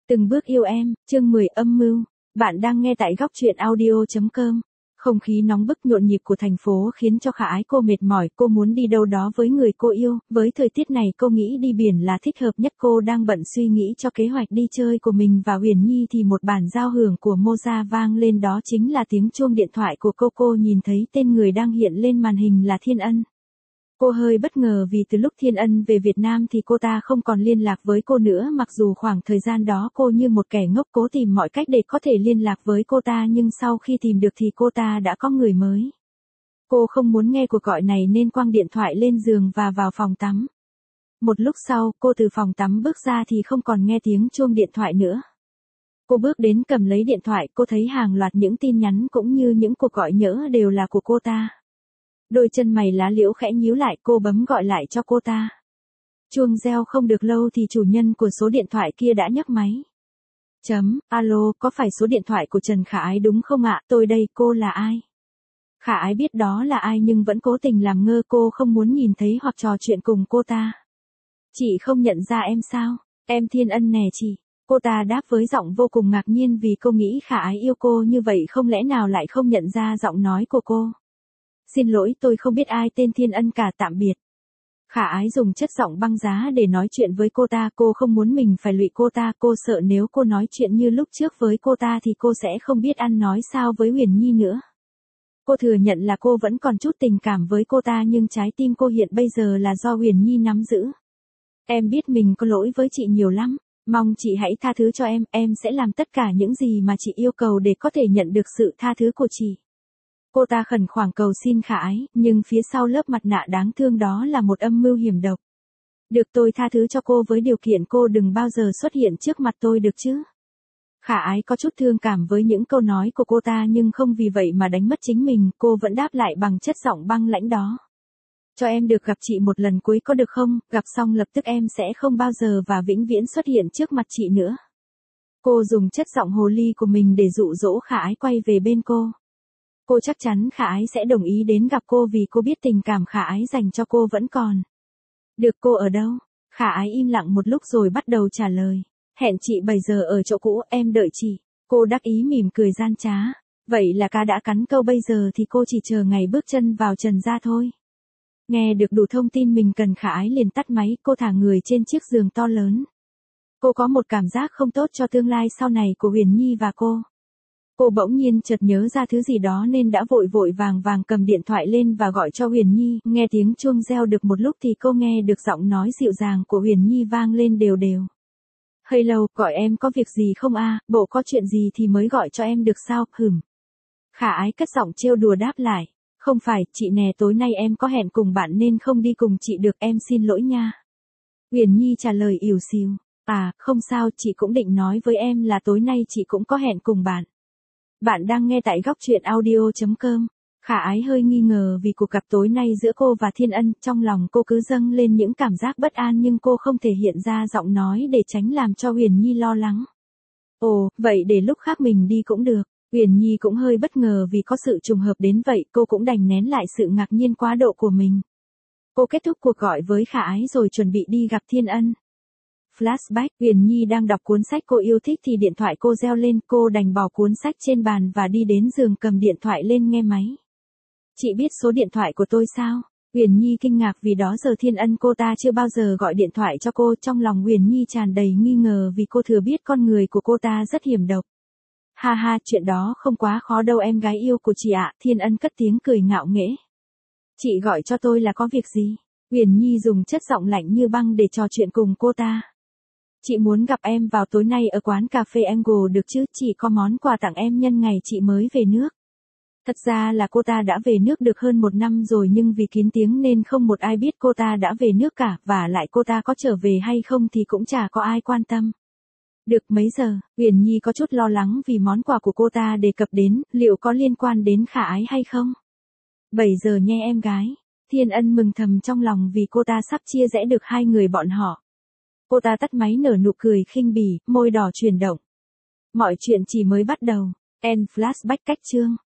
Từng bước yêu em, chương 10 âm mưu. Bạn đang nghe tại góc truyện audio.com. Không khí nóng bức nhộn nhịp của thành phố khiến cho Khả Ái cô mệt mỏi, cô muốn đi đâu đó với người cô yêu, với thời tiết này cô nghĩ đi biển là thích hợp nhất. Cô đang bận suy nghĩ cho kế hoạch đi chơi của mình và Huyền Nhi thì một bản giao hưởng của Mozart vang lên, đó chính là tiếng chuông điện thoại của cô nhìn thấy tên người đang hiện lên màn hình là Thiên Ân. Cô hơi bất ngờ vì từ lúc Thiên Ân về Việt Nam thì cô ta không còn liên lạc với cô nữa, mặc dù khoảng thời gian đó cô như một kẻ ngốc cố tìm mọi cách để có thể liên lạc với cô ta, nhưng sau khi tìm được thì cô ta đã có người mới. Cô không muốn nghe cuộc gọi này nên quăng điện thoại lên giường và vào phòng tắm. Một lúc sau, cô từ phòng tắm bước ra thì không còn nghe tiếng chuông điện thoại nữa. Cô bước đến cầm lấy điện thoại, cô thấy hàng loạt những tin nhắn cũng như những cuộc gọi nhỡ đều là của cô ta. Đôi chân mày lá liễu khẽ nhíu lại, cô bấm gọi lại cho cô ta. Chuông reo không được lâu thì chủ nhân của số điện thoại kia đã nhấc máy. Alo, có phải số điện thoại của Trần Khả Ái đúng không ạ? Tôi đây, cô là ai? Khả Ái biết đó là ai nhưng vẫn cố tình làm ngơ, cô không muốn nhìn thấy hoặc trò chuyện cùng cô ta. Chị không nhận ra em sao? Em Thiên Ân nè chị. Cô ta đáp với giọng vô cùng ngạc nhiên vì cô nghĩ Khả Ái yêu cô như vậy, không lẽ nào lại không nhận ra giọng nói của cô. Xin lỗi, tôi không biết ai tên Thiên Ân cả, tạm biệt. Khả Ái dùng chất giọng băng giá để nói chuyện với cô ta, cô không muốn mình phải lụy cô ta, cô sợ nếu cô nói chuyện như lúc trước với cô ta thì cô sẽ không biết ăn nói sao với Huyền Nhi nữa. Cô thừa nhận là cô vẫn còn chút tình cảm với cô ta nhưng trái tim cô hiện bây giờ là do Huyền Nhi nắm giữ. Em biết mình có lỗi với chị nhiều lắm, mong chị hãy tha thứ cho em sẽ làm tất cả những gì mà chị yêu cầu để có thể nhận được sự tha thứ của chị. Cô ta khẩn khoản cầu xin Khả Ái, nhưng phía sau lớp mặt nạ đáng thương đó là một âm mưu hiểm độc. Được, tôi tha thứ cho cô với điều kiện cô đừng bao giờ xuất hiện trước mặt tôi được chứ? Khả Ái có chút thương cảm với những câu nói của cô ta nhưng không vì vậy mà đánh mất chính mình, cô vẫn đáp lại bằng chất giọng băng lãnh đó. Cho em được gặp chị một lần cuối có được không? Gặp xong lập tức em sẽ không bao giờ và vĩnh viễn xuất hiện trước mặt chị nữa. Cô dùng chất giọng hồ ly của mình để dụ dỗ Khả Ái quay về bên cô. Cô chắc chắn Khả Ái sẽ đồng ý đến gặp cô vì cô biết tình cảm Khả Ái dành cho cô vẫn còn. Được, cô ở đâu? Khả Ái im lặng một lúc rồi bắt đầu trả lời. Hẹn chị 7 giờ ở chỗ cũ, em đợi chị. Cô đắc ý mỉm cười gian trá. Vậy là cá đã cắn câu, bây giờ thì cô chỉ chờ ngày bước chân vào Trần gia thôi. Nghe được đủ thông tin mình cần, Khả Ái liền tắt máy, cô thả người trên chiếc giường to lớn. Cô có một cảm giác không tốt cho tương lai sau này của Huyền Nhi và cô. Cô bỗng nhiên chợt nhớ ra thứ gì đó nên đã vội vàng cầm điện thoại lên và gọi cho Huyền Nhi. Nghe tiếng chuông reo được một lúc thì cô nghe được giọng nói dịu dàng của Huyền Nhi vang lên đều đều. Hello, gọi em có việc gì không a? Bộ có chuyện gì thì mới gọi cho em được sao? Khả Ái cất giọng trêu đùa đáp lại. Không phải, chị nè, tối nay em có hẹn cùng bạn nên không đi cùng chị được, em xin lỗi nha. Huyền Nhi trả lời ỉu xìu. À, không sao, chị cũng định nói với em là tối nay chị cũng có hẹn cùng bạn. Bạn đang nghe tại góc truyện audio.com. Khả Ái hơi nghi ngờ vì cuộc gặp tối nay giữa cô và Thiên Ân, trong lòng cô cứ dâng lên những cảm giác bất an nhưng cô không thể hiện ra giọng nói để tránh làm cho Huyền Nhi lo lắng. Ồ, vậy để lúc khác mình đi cũng được. Huyền Nhi cũng hơi bất ngờ vì có sự trùng hợp đến vậy, cô cũng đành nén lại sự ngạc nhiên quá độ của mình. Cô kết thúc cuộc gọi với Khả Ái rồi chuẩn bị đi gặp Thiên Ân. Flashback, Huyền Nhi đang đọc cuốn sách cô yêu thích thì điện thoại cô reo lên, cô đành bỏ cuốn sách trên bàn và đi đến giường cầm điện thoại lên nghe máy. Chị biết số điện thoại của tôi sao? Huyền Nhi kinh ngạc vì đó giờ Thiên Ân cô ta chưa bao giờ gọi điện thoại cho cô, trong lòng Huyền Nhi tràn đầy nghi ngờ vì cô thừa biết con người của cô ta rất hiểm độc. Ha ha, chuyện đó không quá khó đâu em gái yêu của chị ạ, Thiên Ân cất tiếng cười ngạo nghễ. Chị gọi cho tôi là có việc gì? Huyền Nhi dùng chất giọng lạnh như băng để trò chuyện cùng cô ta. Chị muốn gặp em vào tối nay ở quán cà phê Angle được chứ, chị có món quà tặng em nhân ngày chị mới về nước. Thật ra là cô ta đã về nước được hơn 1 năm rồi nhưng vì kín tiếng nên không một ai biết cô ta đã về nước cả, và lại cô ta có trở về hay không thì cũng chả có ai quan tâm. Được, mấy giờ? Huyền Nhi có chút lo lắng vì món quà của cô ta đề cập đến, liệu có liên quan đến Khả Ái hay không? 7 giờ nghe em gái. Thiên Ân mừng thầm trong lòng vì cô ta sắp chia rẽ được hai người bọn họ. Cô ta tắt máy nở nụ cười khinh bỉ, môi đỏ chuyển động. Mọi chuyện chỉ mới bắt đầu. End flashback cách chương.